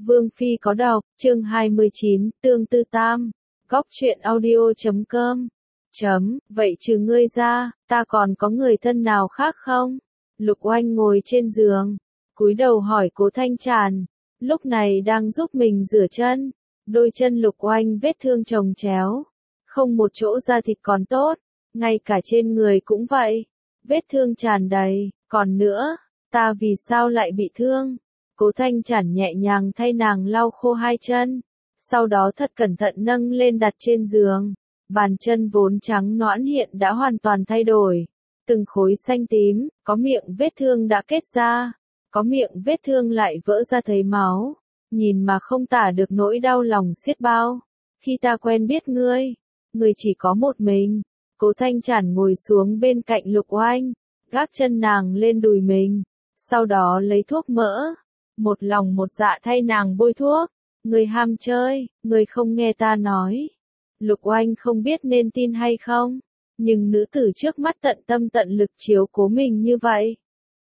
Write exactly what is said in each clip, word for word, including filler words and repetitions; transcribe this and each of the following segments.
Vương Phi có đọc, chương hai mươi chín, Tương Tư Tam, góc truyện audio chấm com. Chấm, vậy trừ ngươi ra, ta còn có người thân nào khác không? Lục Oanh ngồi trên giường, cúi đầu hỏi Cố Thanh Tràn, lúc này đang giúp mình rửa chân. Đôi chân Lục Oanh vết thương chồng chéo, không một chỗ da thịt còn tốt, ngay cả trên người cũng vậy, vết thương tràn đầy, còn nữa, ta vì sao lại bị thương? Cố Thanh Tràn nhẹ nhàng thay nàng lau khô hai chân, sau đó thật cẩn thận nâng lên đặt trên giường. Bàn chân vốn trắng nõn hiện đã hoàn toàn thay đổi, từng khối xanh tím, có miệng vết thương đã kết ra, có miệng vết thương lại vỡ ra thấy máu, nhìn mà không tả được nỗi đau lòng xiết bao. Khi ta quen biết ngươi, ngươi chỉ có một mình. Cố Thanh Tràn ngồi xuống bên cạnh Lục Oanh, gác chân nàng lên đùi mình, sau đó lấy thuốc mỡ, một lòng một dạ thay nàng bôi thuốc. Ngươi ham chơi, ngươi không nghe ta nói. Lục Oanh không biết nên tin hay không, nhưng nữ tử trước mắt tận tâm tận lực chiếu cố mình như vậy,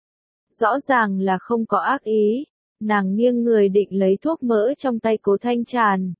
rõ ràng là không có ác ý. Nàng nghiêng người định lấy thuốc mỡ trong tay Cố Thanh Tràn.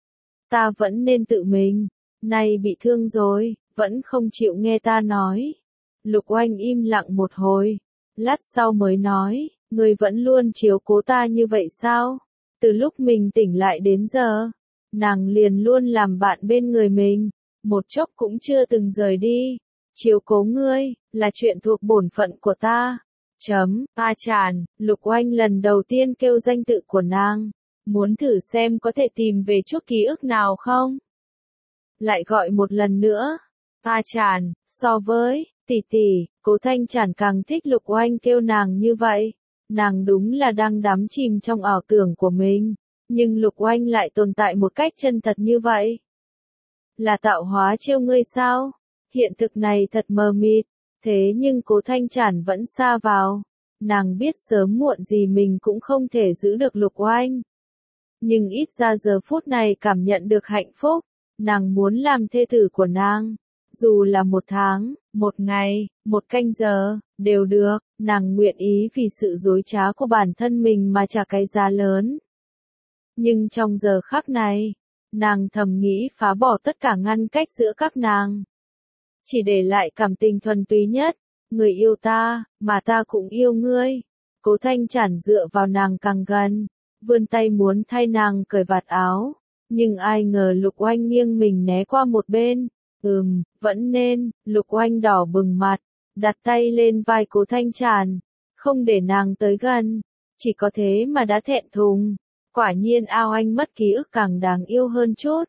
Ta vẫn nên tự mình, nay bị thương rồi, vẫn không chịu nghe ta nói. Lục Oanh im lặng một hồi, lát sau mới nói, ngươi vẫn luôn chiếu cố ta như vậy sao? Từ lúc mình tỉnh lại đến giờ, nàng liền luôn làm bạn bên người mình, một chốc cũng chưa từng rời đi. Chiếu cố ngươi, là chuyện thuộc bổn phận của ta. Chấm, A Tràn, Lục Oanh lần đầu tiên kêu danh tự của nàng, muốn thử xem có thể tìm về chút ký ức nào không. Lại gọi một lần nữa, A Tràn, so với, tỷ tỷ, Cố Thanh Tràn càng thích Lục Oanh kêu nàng như vậy. Nàng đúng là đang đắm chìm trong ảo tưởng của mình, nhưng Lục Oanh lại tồn tại một cách chân thật như vậy. Là tạo hóa trêu ngươi sao? Hiện thực này thật mờ mịt, thế nhưng Cố Thanh Tràn vẫn sa vào. Nàng biết sớm muộn gì mình cũng không thể giữ được Lục Oanh. Nhưng ít ra giờ phút này cảm nhận được hạnh phúc, nàng muốn làm thê tử của nàng. Dù là một tháng, một ngày, một canh giờ, đều được, nàng nguyện ý vì sự dối trá của bản thân mình mà trả cái giá lớn. Nhưng trong giờ khắc này, nàng thầm nghĩ phá bỏ tất cả ngăn cách giữa các nàng. Chỉ để lại cảm tình thuần túy nhất, người yêu ta, mà ta cũng yêu ngươi. Cố Thanh Tràn dựa vào nàng càng gần, vươn tay muốn thay nàng cởi vạt áo, nhưng ai ngờ Lục Oanh nghiêng mình né qua một bên. Ừm, vẫn nên, Lục Oanh đỏ bừng mặt, đặt tay lên vai Cố Thanh Tràn, không để nàng tới gần, chỉ có thế mà đã thẹn thùng. Quả nhiên A Oanh mất ký ức càng đáng yêu hơn chút.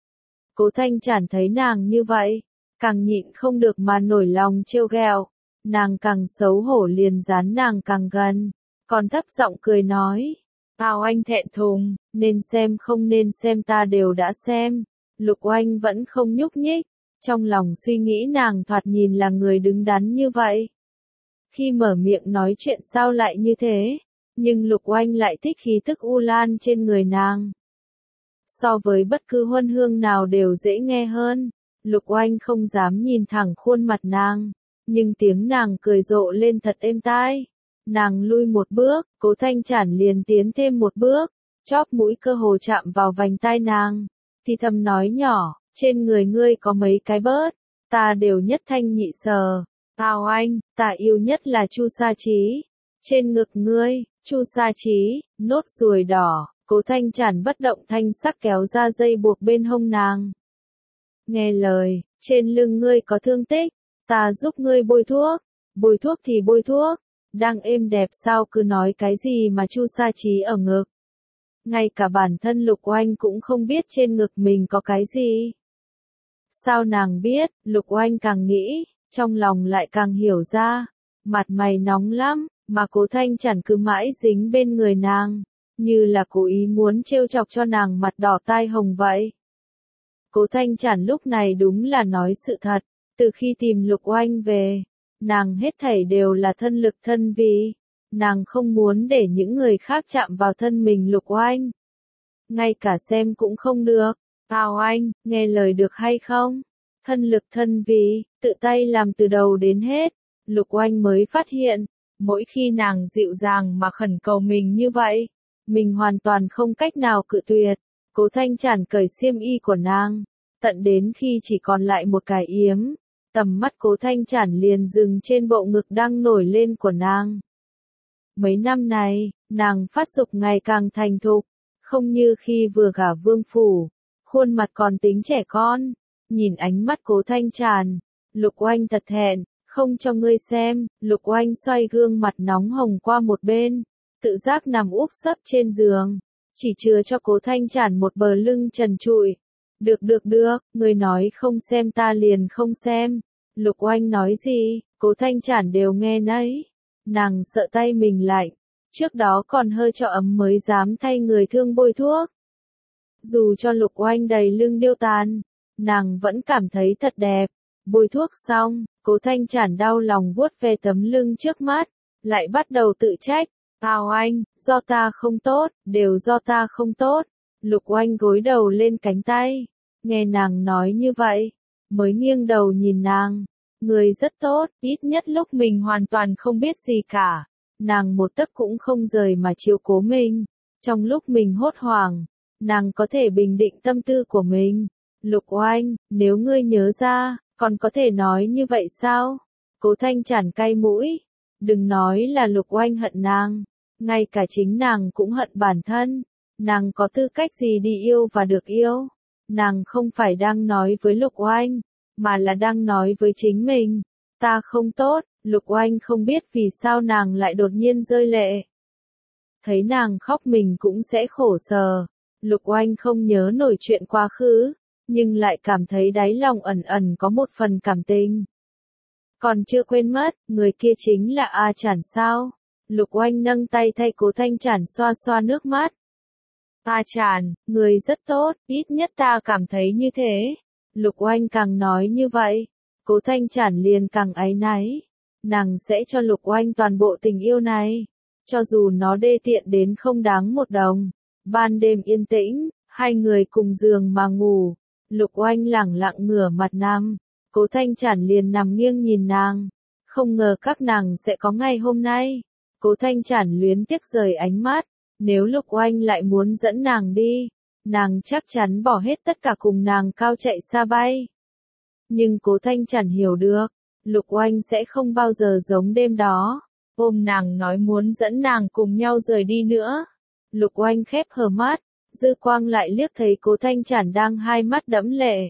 Cố Thanh Tràn thấy nàng như vậy, càng nhịn không được mà nổi lòng trêu ghẹo, nàng càng xấu hổ liền dán nàng càng gần, còn thấp giọng cười nói, A Oanh thẹn thùng, nên xem không nên xem ta đều đã xem. Lục Oanh vẫn không nhúc nhích, trong lòng suy nghĩ nàng thoạt nhìn là người đứng đắn như vậy. Khi mở miệng nói chuyện sao lại như thế, nhưng Lục Oanh lại thích khí tức u lan trên người nàng. So với bất cứ huân hương nào đều dễ nghe hơn. Lục Oanh không dám nhìn thẳng khuôn mặt nàng, nhưng tiếng nàng cười rộ lên thật êm tai. Nàng lui một bước, Cố Thanh Tràn liền tiến thêm một bước, chóp mũi cơ hồ chạm vào vành tai nàng, thì thầm nói nhỏ, trên người ngươi có mấy cái bớt, ta đều nhất thanh nhị sở. A Oanh, ta yêu nhất là Chu Sa Chí. Trên ngực ngươi, Chu Sa Chí, nốt ruồi đỏ. Cố Thanh Tràn bất động thanh sắc kéo ra dây buộc bên hông nàng. Nghe lời, trên lưng ngươi có thương tích, ta giúp ngươi bôi thuốc. Bôi thuốc thì bôi thuốc, đang êm đẹp sao cứ nói cái gì mà Chu Sa Chí ở ngực. Ngay cả bản thân Lục Oanh cũng không biết trên ngực mình có cái gì. Sao nàng biết? Lục Oanh càng nghĩ, trong lòng lại càng hiểu ra. Mặt mày nóng lắm, mà Cố Thanh Tràn cứ mãi dính bên người nàng, như là cố ý muốn trêu chọc cho nàng mặt đỏ tai hồng vậy. Cố Thanh Tràn lúc này đúng là nói sự thật, từ khi tìm Lục Oanh về, nàng hết thảy đều là thân lực thân vì, nàng không muốn để những người khác chạm vào thân mình Lục Oanh. Ngay cả xem cũng không được. A Oanh, nghe lời được hay không? Thân lực thân vì, tự tay làm từ đầu đến hết. Lục Oanh mới phát hiện, mỗi khi nàng dịu dàng mà khẩn cầu mình như vậy, mình hoàn toàn không cách nào cự tuyệt. Cố Thanh Trản cởi xiêm y của nàng, tận đến khi chỉ còn lại một cái yếm, tầm mắt Cố Thanh Trản liền dừng trên bộ ngực đang nổi lên của nàng. Mấy năm này, nàng phát dục ngày càng thành thục, không như khi vừa gả vương phủ, khuôn mặt còn tính trẻ con. Nhìn ánh mắt Cố Thanh Trản, Lục Oanh thật thẹn, không cho ngươi xem. Lục Oanh xoay gương mặt nóng hồng qua một bên, tự giác nằm úp sấp trên giường, chỉ chừa cho Cố Thanh Trản một bờ lưng trần trụi. Được được được, ngươi nói không xem ta liền không xem. Lục Oanh nói gì, Cố Thanh Trản đều nghe nấy. Nàng sợ tay mình lạnh, trước đó còn hơi cho ấm mới dám thay người thương bôi thuốc. Dù cho Lục Oanh đầy lưng điêu tàn, nàng vẫn cảm thấy thật đẹp. Bôi thuốc xong, Cố Thanh Trản đau lòng vuốt ve tấm lưng trước mắt, lại bắt đầu tự trách. Tào Anh, do ta không tốt, đều do ta không tốt. Lục Oanh gối đầu lên cánh tay, nghe nàng nói như vậy, mới nghiêng đầu nhìn nàng. Người rất tốt, ít nhất lúc mình hoàn toàn không biết gì cả. Nàng một tấc cũng không rời mà chiếu cố mình. Trong lúc mình hốt hoảng, nàng có thể bình định tâm tư của mình. Lục Oanh, nếu ngươi nhớ ra, còn có thể nói như vậy sao? Cố Thanh Trản cay mũi. Đừng nói là Lục Oanh hận nàng, ngay cả chính nàng cũng hận bản thân. Nàng có tư cách gì đi yêu và được yêu? Nàng không phải đang nói với Lục Oanh, mà là đang nói với chính mình. Ta không tốt. Lục Oanh không biết vì sao nàng lại đột nhiên rơi lệ. Thấy nàng khóc mình cũng sẽ khổ sở. Lục Oanh không nhớ nổi chuyện quá khứ, nhưng lại cảm thấy đáy lòng ẩn ẩn có một phần cảm tình. Còn chưa quên mất, người kia chính là A Trản sao? Lục Oanh nâng tay thay Cố Thanh Trản xoa xoa nước mắt. A Trản, người rất tốt, ít nhất ta cảm thấy như thế. Lục Oanh càng nói như vậy, Cố Thanh Trản liền càng áy náy. Nàng sẽ cho Lục Oanh toàn bộ tình yêu này, cho dù nó đê tiện đến không đáng một đồng. Ban đêm yên tĩnh, hai người cùng giường mà ngủ. Lục Oanh lẳng lặng ngửa mặt nằm, Cố Thanh Trản liền nằm nghiêng nhìn nàng. Không ngờ các nàng sẽ có ngày hôm nay. Cố Thanh Trản luyến tiếc rời ánh mắt. Nếu Lục Oanh lại muốn dẫn nàng đi, nàng chắc chắn bỏ hết tất cả cùng nàng cao chạy xa bay. Nhưng Cố Thanh Trản hiểu được, Lục Oanh sẽ không bao giờ giống đêm đó, ôm nàng nói muốn dẫn nàng cùng nhau rời đi nữa. Lục Oanh khép hờ mắt, dư quang lại liếc thấy Cố Thanh Trản đang hai mắt đẫm lệ.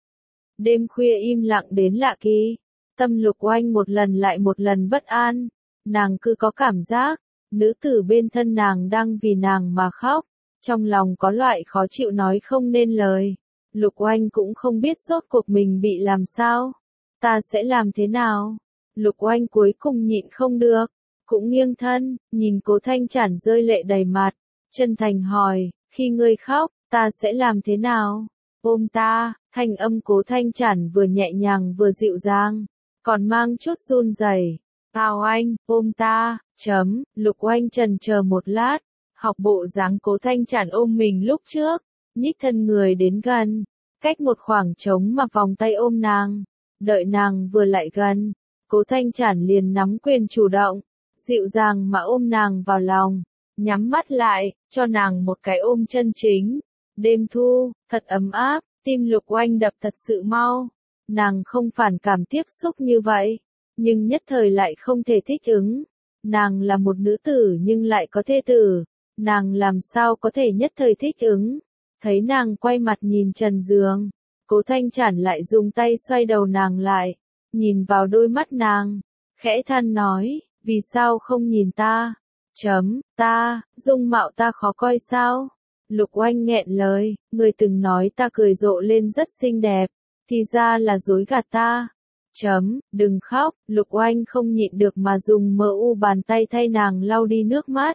Đêm khuya im lặng đến lạ kỳ, tâm Lục Oanh một lần lại một lần bất an, nàng cứ có cảm giác, nữ tử bên thân nàng đang vì nàng mà khóc, trong lòng có loại khó chịu nói không nên lời. Lục Oanh cũng không biết rốt cuộc mình bị làm sao. Ta sẽ làm thế nào? Lục Oanh cuối cùng nhịn không được, cũng nghiêng thân, nhìn Cố Thanh Trản rơi lệ đầy mặt, chân thành hỏi, khi ngươi khóc, ta sẽ làm thế nào? Ôm ta. Thanh âm Cố Thanh Trản vừa nhẹ nhàng vừa dịu dàng, còn mang chút run rẩy. Tào Anh, ôm ta. Chấm. Lục Oanh chần chờ một lát, học bộ dáng Cố Thanh Trản ôm mình lúc trước, nhích thân người đến gần, cách một khoảng trống mà vòng tay ôm nàng. Đợi nàng vừa lại gần, Cố Thanh Trản liền nắm quyền chủ động, dịu dàng mà ôm nàng vào lòng, nhắm mắt lại, cho nàng một cái ôm chân chính. Đêm thu, thật ấm áp, tim Lục Oanh đập thật sự mau. Nàng không phản cảm tiếp xúc như vậy, nhưng nhất thời lại không thể thích ứng. Nàng là một nữ tử nhưng lại có thê tử, nàng làm sao có thể nhất thời thích ứng. Thấy nàng quay mặt nhìn trần giường, Cố Thanh Trản lại dùng tay xoay đầu nàng lại, nhìn vào đôi mắt nàng, khẽ than nói, vì sao không nhìn ta? Chấm, ta, dung mạo ta khó coi sao? Lục Oanh nghẹn lời, người từng nói ta cười rộ lên rất xinh đẹp, thì ra là dối gạt ta. Chấm, đừng khóc. Lục Oanh không nhịn được mà dùng mờ u bàn tay thay nàng lau đi nước mắt.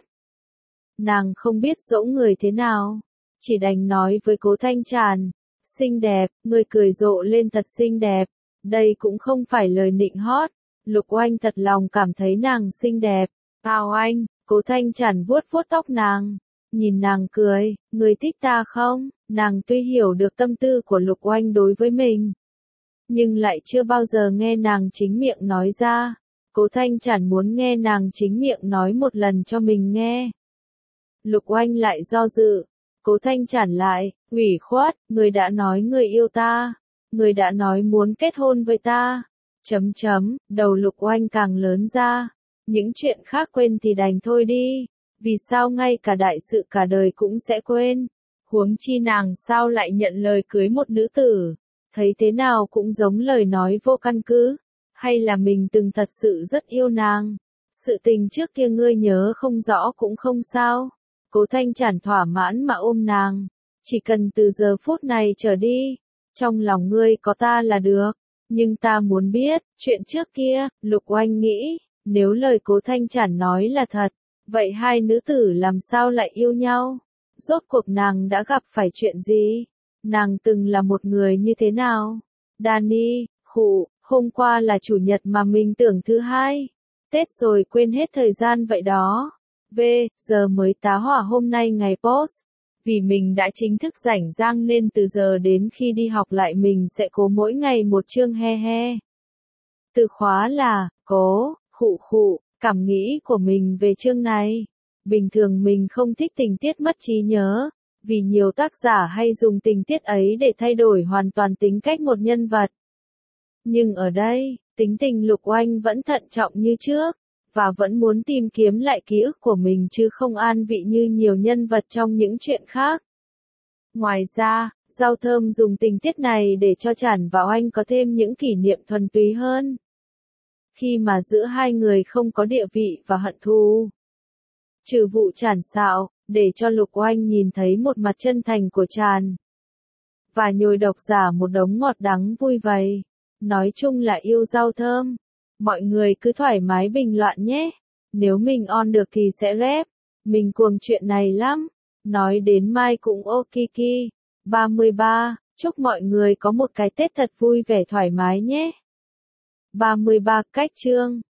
Nàng không biết dỗ người thế nào, chỉ đành nói với Cố Thanh Trản, xinh đẹp, người cười rộ lên thật xinh đẹp. Đây cũng không phải lời nịnh hót, Lục Oanh thật lòng cảm thấy nàng xinh đẹp. Tào Anh. Cố Thanh Trản vuốt vuốt tóc nàng, nhìn nàng cười, người thích ta không? Nàng tuy hiểu được tâm tư của Lục Oanh đối với mình, nhưng lại chưa bao giờ nghe nàng chính miệng nói ra. Cố Thanh Trản muốn nghe nàng chính miệng nói một lần cho mình nghe. Lục Oanh lại do dự. Cố Thanh Trản lại, ủy khuất, người đã nói người yêu ta. Người đã nói muốn kết hôn với ta. Chấm chấm, đầu Lục Oanh càng lớn ra. Những chuyện khác quên thì đành thôi đi. Vì sao ngay cả đại sự cả đời cũng sẽ quên? Huống chi nàng sao lại nhận lời cưới một nữ tử? Thấy thế nào cũng giống lời nói vô căn cứ. Hay là mình từng thật sự rất yêu nàng? Sự tình trước kia ngươi nhớ không rõ cũng không sao. Cố Thanh Trản thỏa mãn mà ôm nàng. Chỉ cần từ giờ phút này trở đi, trong lòng ngươi có ta là được. Nhưng ta muốn biết, chuyện trước kia, Lục Oanh nghĩ, nếu lời Cố Thanh Trản nói là thật, vậy hai nữ tử làm sao lại yêu nhau? Rốt cuộc nàng đã gặp phải chuyện gì? Nàng từng là một người như thế nào? Danny, khụ, hôm qua là chủ nhật mà mình tưởng thứ hai. Tết rồi quên hết thời gian vậy đó. V, giờ mới tá hỏa hôm nay ngày post. Vì mình đã chính thức rảnh rang nên từ giờ đến khi đi học lại mình sẽ cố mỗi ngày một chương he he. Từ khóa là, cố, khụ khụ, cảm nghĩ của mình về chương này. Bình thường mình không thích tình tiết mất trí nhớ, vì nhiều tác giả hay dùng tình tiết ấy để thay đổi hoàn toàn tính cách một nhân vật. Nhưng ở đây, tính tình Lục Oanh vẫn thận trọng như trước, và vẫn muốn tìm kiếm lại ký ức của mình chứ không an vị như nhiều nhân vật trong những chuyện khác. Ngoài ra, Giao Thơm dùng tình tiết này để cho Trản và Oanh có thêm những kỷ niệm thuần túy hơn. Khi mà giữa hai người không có địa vị và hận thù. Trừ vụ Trản xạo, để cho Lục Oanh nhìn thấy một mặt chân thành của Trản. Và nhồi độc giả một đống ngọt đắng vui vầy. Nói chung là yêu Giao Thơm. Mọi người cứ thoải mái bình luận nhé. Nếu mình on được thì sẽ rep. Mình cuồng chuyện này lắm. Nói đến mai cũng ok. ba mươi ba, chúc mọi người có một cái Tết thật vui vẻ thoải mái nhé. ba mươi ba cách chương